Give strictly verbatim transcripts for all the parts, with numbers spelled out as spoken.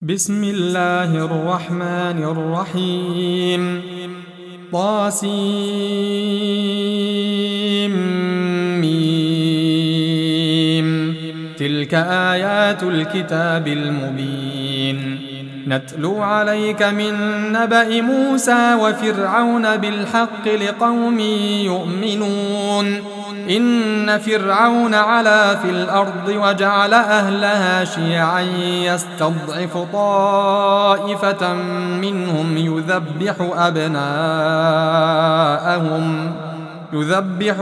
بسم الله الرحمن الرحيم. طاسيم ميم. تلك آيات الكتاب المبين. نتلو عليك من نبأ موسى وفرعون بالحق لقوم يؤمنون. إن فرعون علا في الأرض وجعل أهلها شيعا يستضعف طائفة منهم يذبح أبناءهم يذبح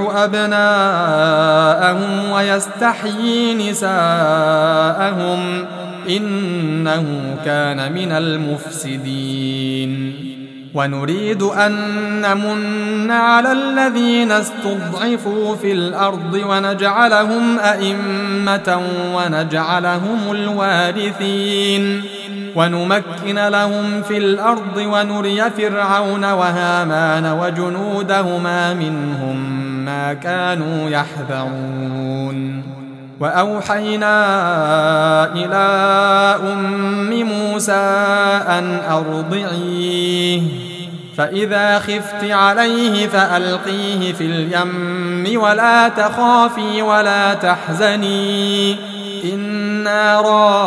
أبناءهم ويستحيي نساءهم إنه كان من المفسدين. ونريد أن نمن على الذين استضعفوا في الأرض ونجعلهم أئمة ونجعلهم الوارثين ونمكن لهم في الأرض ونري فرعون وهامان وجنودهما منهم ما كانوا يحذرون. وأوحينا إلى أم موسى أن أرضعيه فإذا خفت عليه فألقيه في اليم ولا تخافي ولا تحزني إنا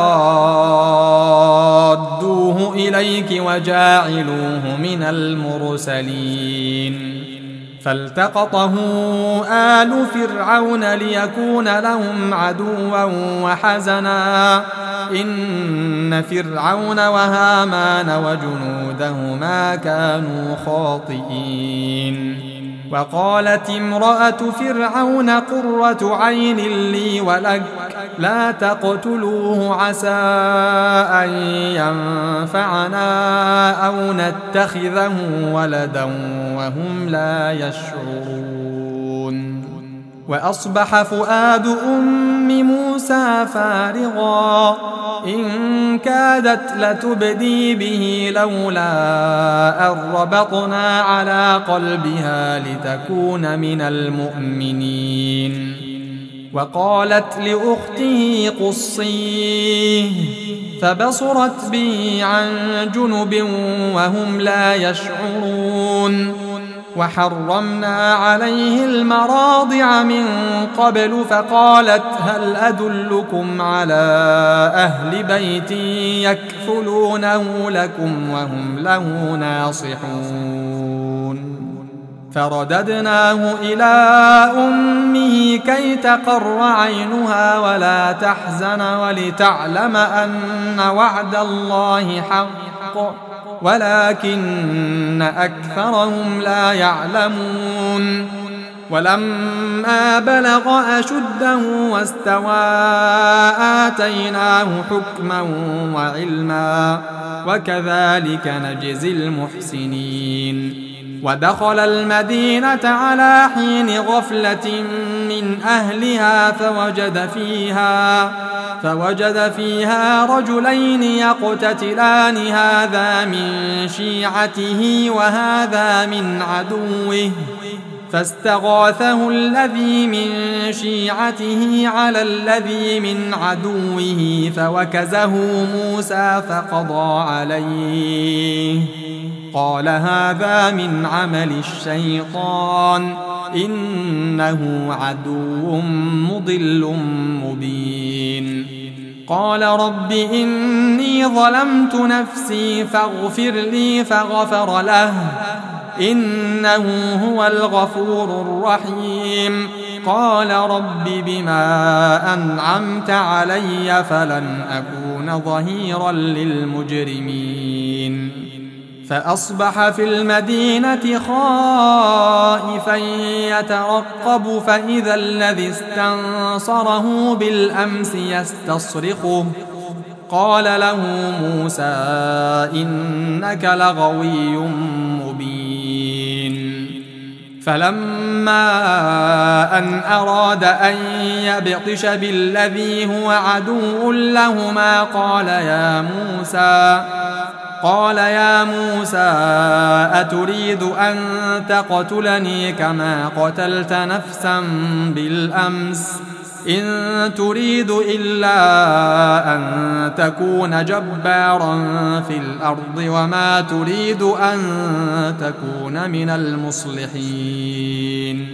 رادوه إليك وجاعلوه من المرسلين. فالتقطه آل فرعون ليكون لهم عدوا وحزنا إن فرعون وهامان وجنودهما كانوا خاطئين. وقالت امرأة فرعون قرة عين لي ولك لا تقتلوه عسى أن ينفعنا أو نتخذه ولدا وهم لا يشعرون. وأصبح فؤاد أم موسى فارغا إن كادت لتبدي به لولا أن ربطنا على قلبها لتكون من المؤمنين. وقالت لأخته قصيه فبصرت به عن جنب وهم لا يشعرون. وحرمنا عليه المراضع من قبل فقالت هل أدلكم على أهل بيت يكفلونه لكم وهم له ناصحون. فرددناه إلى أمه كي تقر عينها ولا تحزن ولتعلم أن وعد الله حق ولكن أكثرهم لا يعلمون. ولما بلغ أشده واستوى آتيناه حكما وعلما وكذلك نجزي المحسنين. ودخل المدينة على حين غفلة من أهلها فوجد فيها فوجد فيها رجلين يقتتلان هذا من شيعته وهذا من عدوه فاستغاثه الذي من شيعته على الذي من عدوه فوكزه موسى فقضى عليه قال هذا من عمل الشيطان إنه عدو مضل مبين. قال رب إني ظلمت نفسي فاغفر لي فغفر له إنه هو الغفور الرحيم. قال رب بما أنعمت علي فلن أكون ظهيرا للمجرمين. فأصبح في المدينة خائفا يترقب فإذا الذي استنصره بالأمس يستصرخه قال له موسى إنك لغوي مبين. فلما أن أراد أن يبطش بالذي هو عدو لهما قال يا موسى قال يا موسى أتريد أن تقتلني كما قتلت نفسا بالأمس إن تريد إلا أن تكون جبارا في الأرض وما تريد أن تكون من المصلحين.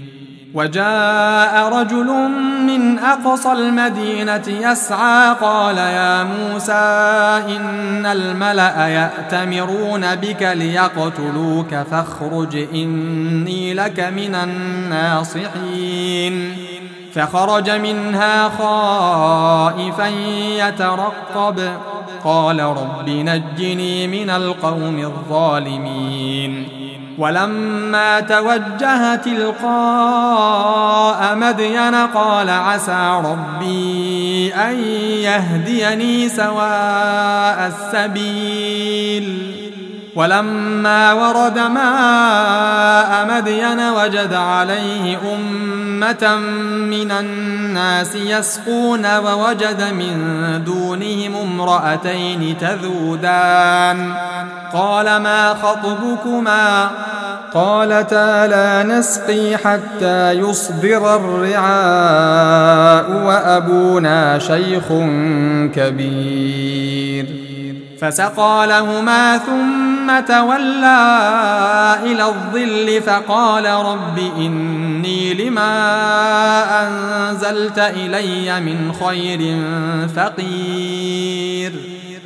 وجاء رجل من أقصى المدينة يسعى قال يا موسى إن الملأ يأتمرون بك ليقتلوك فاخرج إني لك من الناصحين. فخرج منها خائفا يترقب قال رب نجني من القوم الظالمين. ولما توجه تلقاء مدين قال عسى ربي أن يهديني سواء السبيل. ولما ورد ماء مدين وجد عليه أمة من الناس يسقون ووجد من دونهم امرأتين تذودان قال ما خطبكما قالتا لا نسقي حتى يصدر الرعاء وأبونا شيخ كبير. فسقى لهما ثم تولى إلى الظل فقال رب إني لما أنزلت إلي من خير فقير.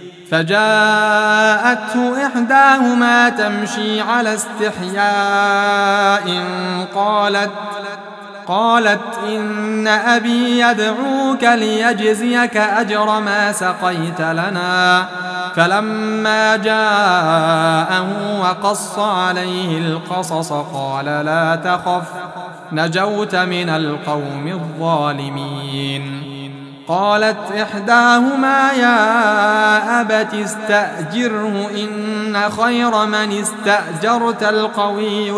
فجاءته إحداهما تمشي على استحياء قالت قالت إن أبي يدعوك ليجزيك أجر ما سقيت لنا. فلما جاءه وقص عليه القصص قال لا تخف نجوت من القوم الظالمين. قالت إحداهما يا أبت استأجره إن خير من استأجرت القوي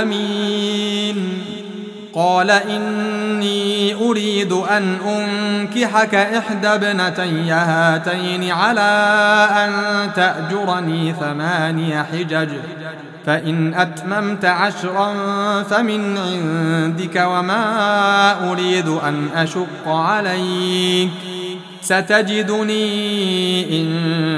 الأمين. قال إني أريد أن أنكحك إحدى ابنتي هاتين على أن تأجرني ثماني حجج فإن أتممت عشرا فمن عندك وما أريد أن أشق عليك ستجدني إن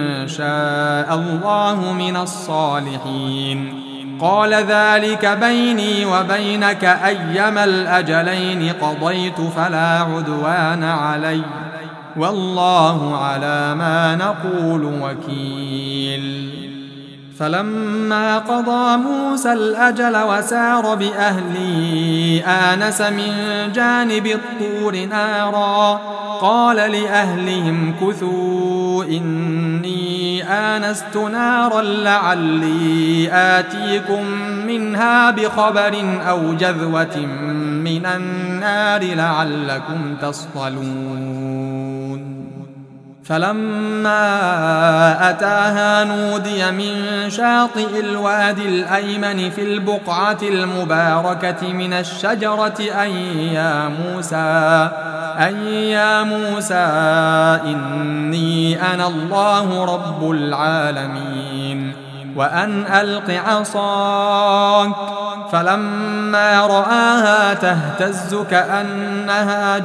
شاء الله من الصالحين. قال ذلك بيني وبينك أيما الأجلين قضيت فلا عدوان علي والله على ما نقول وكيل. فلما قضى موسى الأجل وسار بأهله آنس من جانب الطور نارا قال لأهلهم كثوا إني آنست نارا لعلي آتيكم منها بخبر أو جذوة من النار لعلكم تصطلون. فلما أتاها نودي من شاطئ الوادي الأيمن في البقعة المباركة من الشجرة أن يا موسى أن يا موسى إني أنا الله رب العالمين وأن ألق عصاك. فلما رآها تهتز كأنها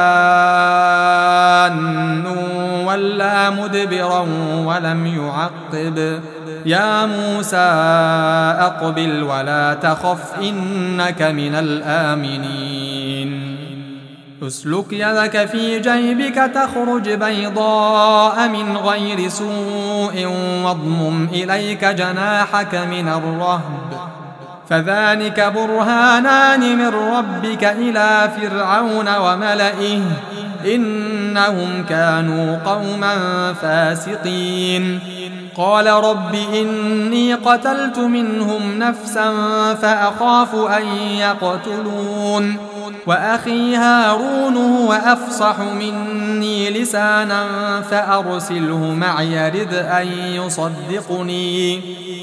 جان ولا مدبرا ولم يعقب. يا موسى أقبل ولا تخف إنك من الآمنين. اسلك يدك في جيبك تخرج بيضاء من غير سوء واضمم إليك جناحك من الرهب فذلك برهانان من ربك إلى فرعون وملئه إنهم كانوا قوما فاسقين. قال رب إني قتلت منهم نفسا فأخاف أن يقتلون وأخي هارون هو أفصح مني لسانا فأرسله معي رد أن يصدقني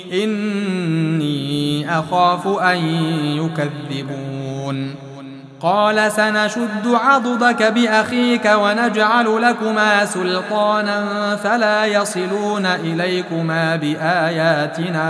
إني أخاف أن يكذبون. قال سنشد عضدك بأخيك ونجعل لكما سلطانا فلا يصلون إليكما بآياتنا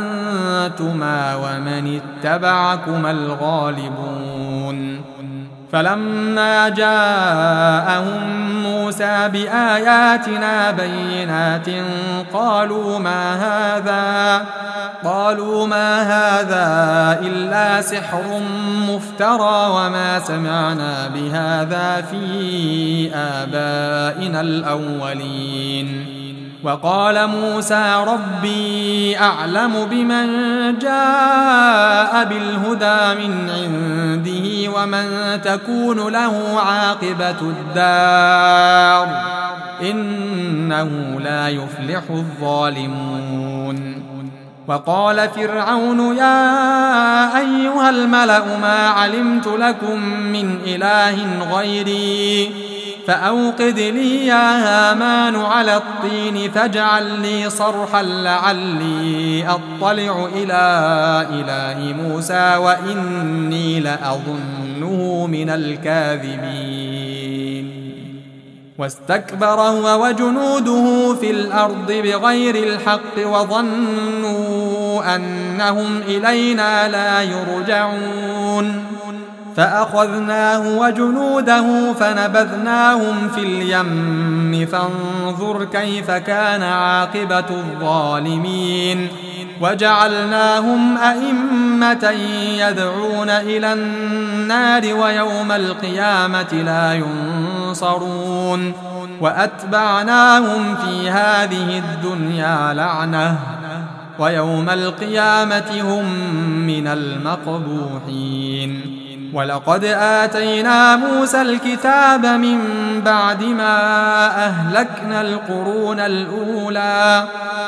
أنتما ومن اتبعكما الغالبون. فلما جاءهم موسى بآياتنا بينات قالوا ما هذا قالوا ما هذا إلا سحر مفترى وما سمعنا بهذا في آبائنا الأولين. وقال موسى ربي أعلم بمن جاء بالهدى من عنده ومن تكون له عاقبة الدار إنه لا يفلح الظالمون. وقال فرعون يا أيها الملأ ما علمت لكم من إله غيري فأوقد لي يا هامان على الطين فاجعل لي صرحا لعلي أطلع إلى إله موسى وإني لأظنه من الكاذبين. واستكبر هو وجنوده في الأرض بغير الحق وظنوا أنهم إلينا لا يرجعون فأخذناه وجنوده فنبذناهم في اليم فانظر كيف كان عاقبة الظالمين. وجعلناهم أئمة يدعون إلى النار ويوم القيامة لا ينصرون وأتبعناهم في هذه الدنيا لعنة ويوم القيامة هم من المقبوحين. ولقد آتينا موسى الكتاب من بعد ما أهلكنا القرون الأولى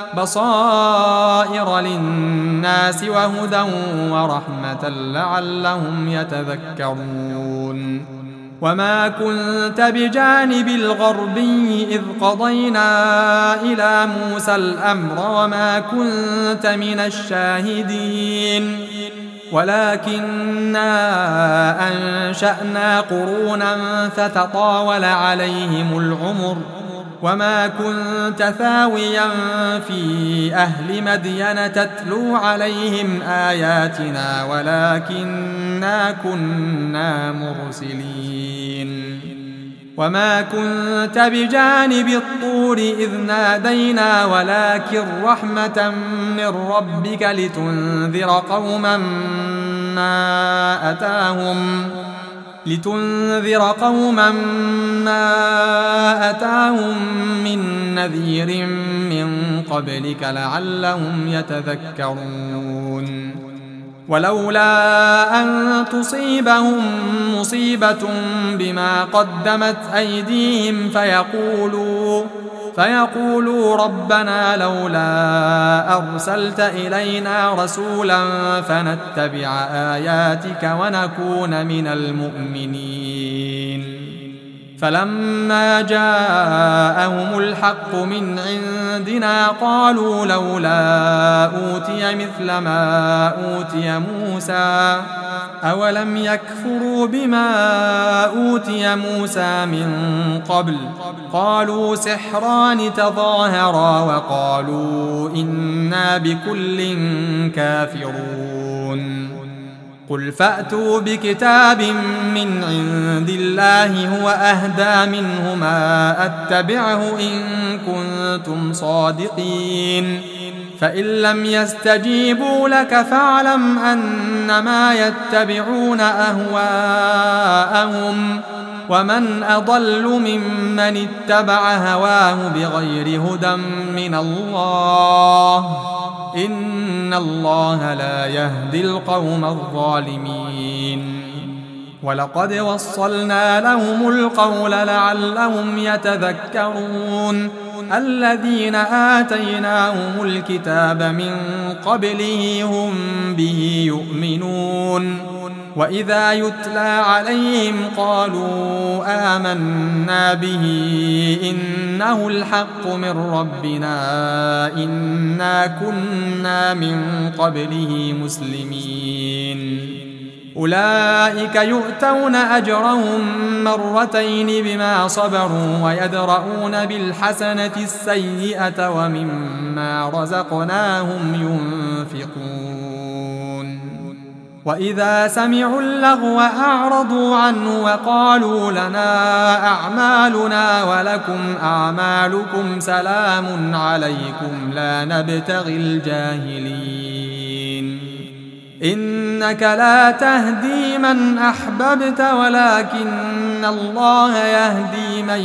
بصائر للناس وهدى ورحمة لعلهم يتذكرون. وما كنت بجانب الغربي إذ قضينا إلى موسى الأمر وما كنت من الشاهدين ولكننا أنشأنا قرونا فتطاول عليهم العمر وما كنت ثاويا في أهل مدين تتلو عليهم آياتنا ولكننا كنا مرسلين. وما كنت بجانب الطور إذ نادينا ولكن رحمة من ربك لتنذر قوما ما أتاهم لتنذر قوما ما أتاهم من نذير من قبلك لعلهم يتذكرون. ولولا أن تصيبهم مصيبة بما قدمت أيديهم فيقولوا فيقولوا ربنا لولا أرسلت إلينا رسولا فنتبع آياتك ونكون من المؤمنين. فلما جاءهم الحق من عندنا قالوا لولا أوتي مثل ما أوتي موسى أولم يكفروا بما أوتي موسى من قبل قالوا سحران تظاهرا وقالوا إنا بكل كافرون. قل فأتوا بكتاب من عند الله هو أهدى منهما أتبعه إن كنتم صادقين فإن لم يستجيبوا لك فاعلم أنما يتبعون أهواءهم ومن أضل ممن اتبع هواه بغير هدى من الله إن الله لا يهدي القوم الظالمين. ولقد وصلنا لهم القول لعلهم يتذكرون. الذين آتيناهم الكتاب من قبله هم به يؤمنون وإذا يتلى عليهم قالوا آمنا به إنه الحق من ربنا إنا كنا من قبله مسلمين. أولئك يؤتون أجرهم مرتين بما صبروا ويدرؤون بالحسنة السيئة ومما رزقناهم ينفقون. وإذا سمعوا اللغو أعرضوا عنه وقالوا لنا أعمالنا ولكم أعمالكم سلام عليكم لا نبتغي الجاهلين إنك لا تهدي من أحببت ولكن الله يهدي من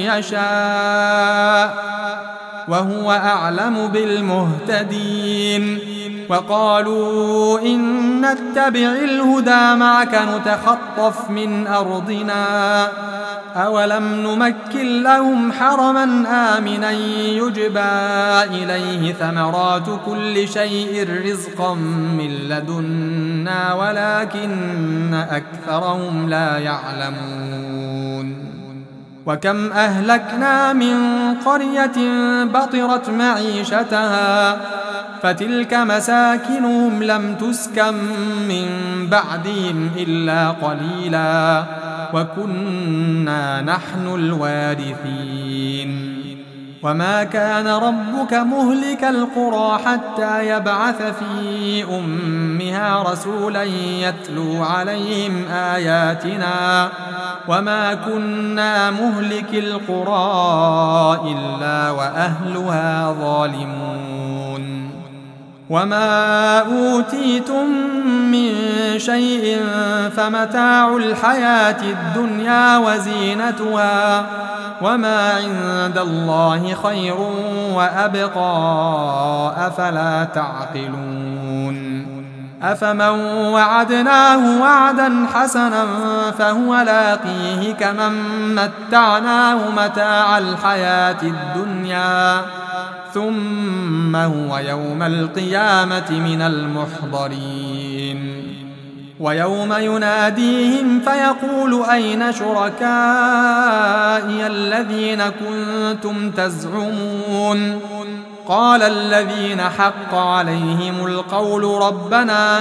يشاء وهو أعلم بالمهتدين وقالوا إن نتبع الهدى معك نتخطف من أرضنا أولم نمكن لهم حرما آمنا يجبى إليه ثمرات كل شيء رزقا من لدنا ولكن أكثرهم لا يعلمون وكم أهلكنا من قرية بطرت معيشتها فتلك مساكنهم لم تسكن من بعدهم إلا قليلا وكنا نحن الوارثين وما كان ربك مهلك القرى حتى يبعث في أمها رسولا يتلو عليهم آياتنا وما كنا مهلك القرى إلا وأهلها ظالمون وما أوتيتم من شيء فمتاع الحياة الدنيا وزينتها وما عند الله خير وأبقى أفلا تعقلون أفمن وعدناه وعدا حسنا فهو لاقيه كمن متعناه متاع الحياة الدنيا ثم هو يوم القيامة من المحضرين ويوم يناديهم فيقول أين شركائي الذين كنتم تزعمون قال الذين حق عليهم القول ربنا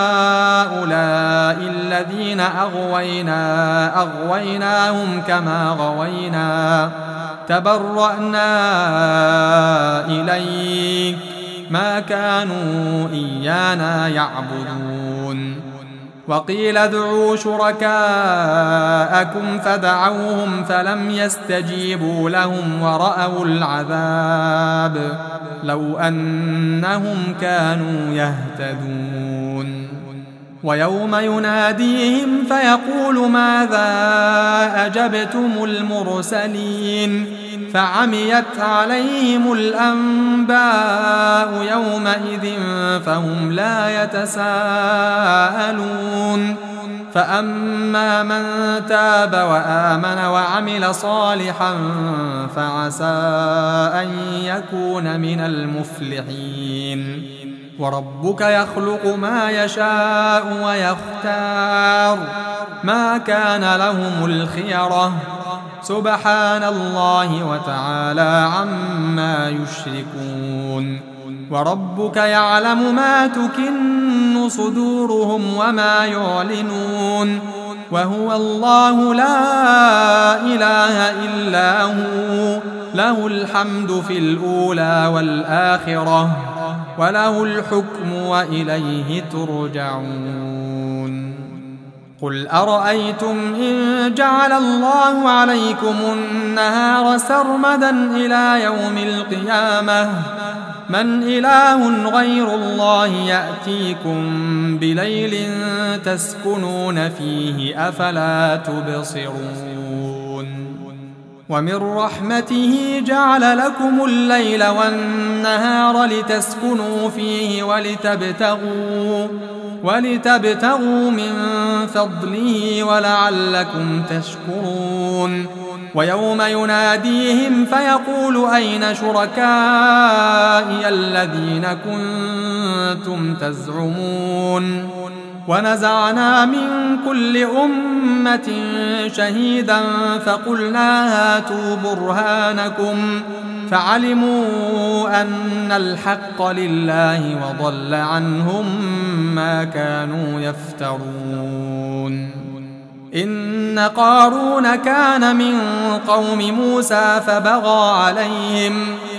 هؤلاء الذين أغوينا أغويناهم كما غوينا تبرأنا إليك ما كانوا إيانا يعبدون وقيل ادعوا شركاءكم فدعوهم فلم يستجيبوا لهم ورأوا العذاب لو أنهم كانوا يهتدون ويوم يناديهم فيقول ماذا أجبتم المرسلين فعميت عليهم الأنباء يومئذ فهم لا يتساءلون فأما من تاب وآمن وعمل صالحا فعسى أن يكون من المفلحين وربك يخلق ما يشاء ويختار ما كان لهم الخيرة سبحان الله وتعالى عما يشركون وربك يعلم ما تكن صدورهم وما يعلنون وهو الله لا إله إلا هو له الحمد في الأولى والآخرة وله الحكم وإليه ترجعون قل أرأيتم إن جعل الله عليكم النهار سرمدا إلى يوم القيامة من إله غير الله يأتيكم بليل تسكنون فيه أفلا تبصرون ومن رحمته جعل لكم الليل والنهار لتسكنوا فيه ولتبتغوا ولتبتغوا من فضله ولعلكم تشكرون ويوم يناديهم فيقول أين شركائي الذين كنتم تزعمون ونزعنا من كل أمة شهيدا فقلنا هاتوا برهانكم فعلموا أن الحق لله وضل عنهم ما كانوا يفترون إن قارون كان من قوم موسى فبغى عليهم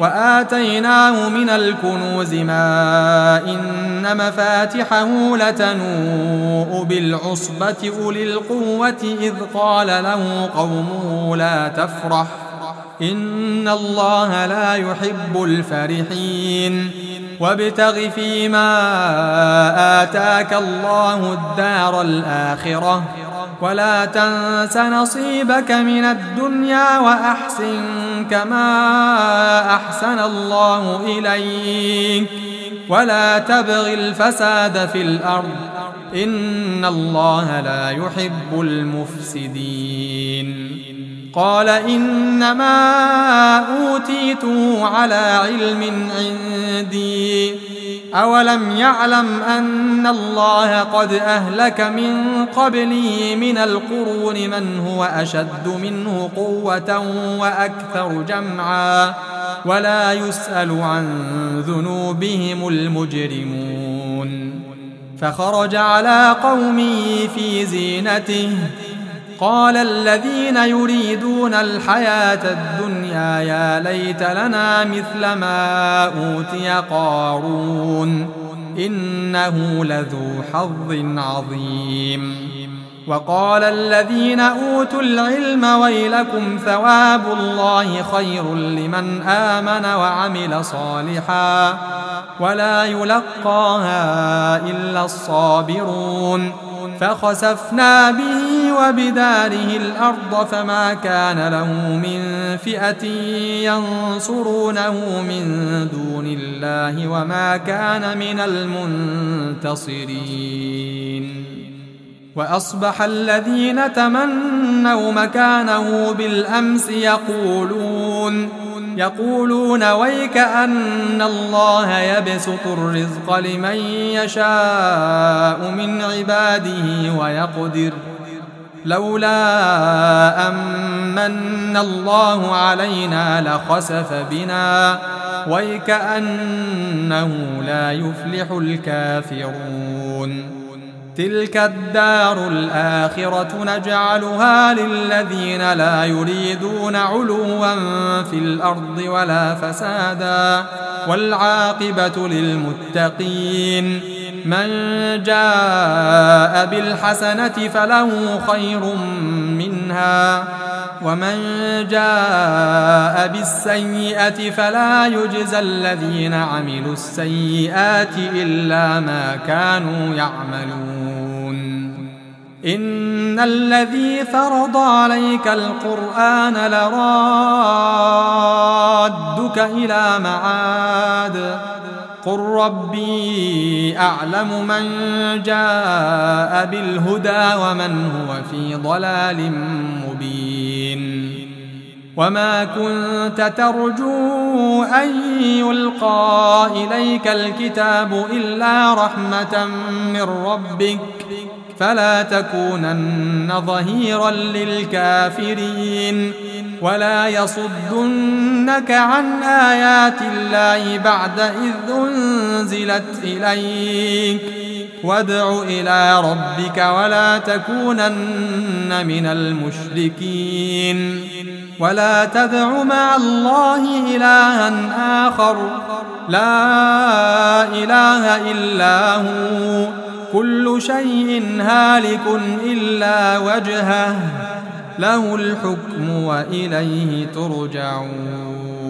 وآتيناه من الكنوز ما إن مفاتحه لتنوء بالعصبة أولي القوة إذ قال له قومه لا تفرح إن الله لا يحب الفرحين وابتغ فيما آتاك الله الدار الآخرة ولا تنس نصيبك من الدنيا وأحسن كما أحسن الله إليك ولا تبغ الفساد في الأرض إن الله لا يحب المفسدين قال إنما أوتيته على علم عندي أولم يعلم أن الله قد أهلك من قبله من القرون من هو أشد منه قوة وأكثر جمعا ولا يسأل عن ذنوبهم المجرمون فخرج على قومه في زينته قال الذين يريدون الحياة الدنيا يا ليت لنا مثل ما أوتي قارون إنه لذو حظ عظيم وقال الذين أوتوا العلم ويلكم ثواب الله خير لمن آمن وعمل صالحا ولا يلقاها إلا الصابرون فخسفنا به وبداره الأرض فما كان له من فئة ينصرونه من دون الله وما كان من المنتصرين وأصبح الذين تمنوا مكانه بالأمس يقولون يقولون ويك أن الله يبسط الرزق لمن يشاء من عباده ويقدر لولا أمن الله علينا لخسف بنا ويك أنه لا يفلح الكافرون تلك الدار الآخرة نجعلها للذين لا يريدون علوا في الأرض ولا فسادا والعاقبة للمتقين من جاء بالحسنة فله خير منها ومن جاء بالسيئة فلا يجزى الذين عملوا السيئات إلا ما كانوا يعملون إن الذي فرض عليك القرآن لرادك إلى معاد قل ربي أعلم من جاء بالهدى ومن هو في ضلال مبين وما كنت ترجو أن يلقى إليك الكتاب إلا رحمة من ربك فلا تكونن ظهيرا للكافرين ولا يصدنك عن آيات الله بعد إذ أنزلت إليك وادع إلى ربك ولا تكونن من المشركين ولا تدع مع الله إلها آخر لا إله إلا هو كل شيء هالك إلا وجهه له الحكم وإليه ترجعون